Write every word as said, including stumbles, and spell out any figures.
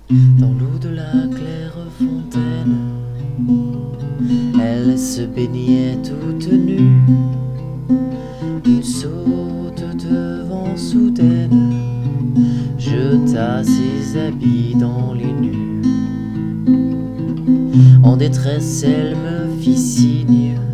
Dans l'eau de la claire fontaine, elle se baignait toute nue. Une saute devant soudaine jeta ses habits dans les nues. En détresse, elle me fit signe